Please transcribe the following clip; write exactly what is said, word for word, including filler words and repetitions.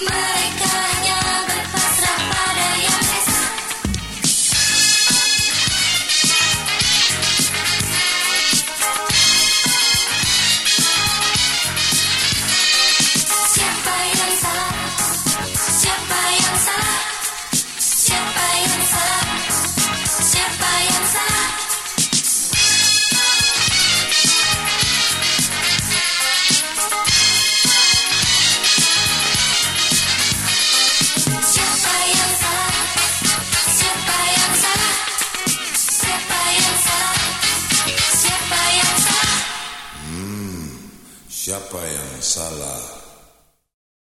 Mereka hanya berpasrah pada yang esa. Siapa yang salah? Siapa yang salah? Siapa yang salah? Siapa yang salah? Siapa yang salah? Siapa yang salah? Siapa yang salah? Siapa yang salah? Hmm, siapa yang salah?